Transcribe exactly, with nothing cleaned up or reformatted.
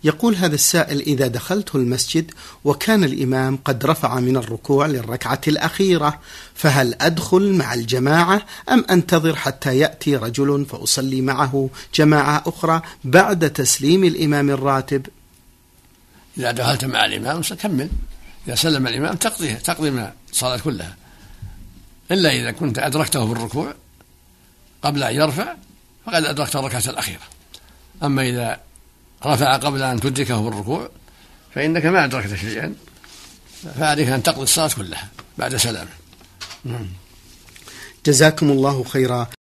يقول هذا السائل: إذا دخلت المسجد وكان الإمام قد رفع من الركوع للركعة الأخيرة، فهل أدخل مع الجماعة أم أنتظر حتى يأتي رجل فأصلي معه جماعة أخرى بعد تسليم الإمام الراتب؟ إذا دخلت مع الإمام سكمل، إذا سلم الإمام تقضيها تقضي مع الصلاة كلها، إلا إذا كنت أدركته في الركوع قبل أن يرفع فقد أدركت الركعة الأخيرة. أما إذا رفع قبل أن تدركه في الركوع فإنك ما أدركت شيئا، فعليك أن تقضي الصلاة كلها بعد سلامه. جزاكم الله خيرا.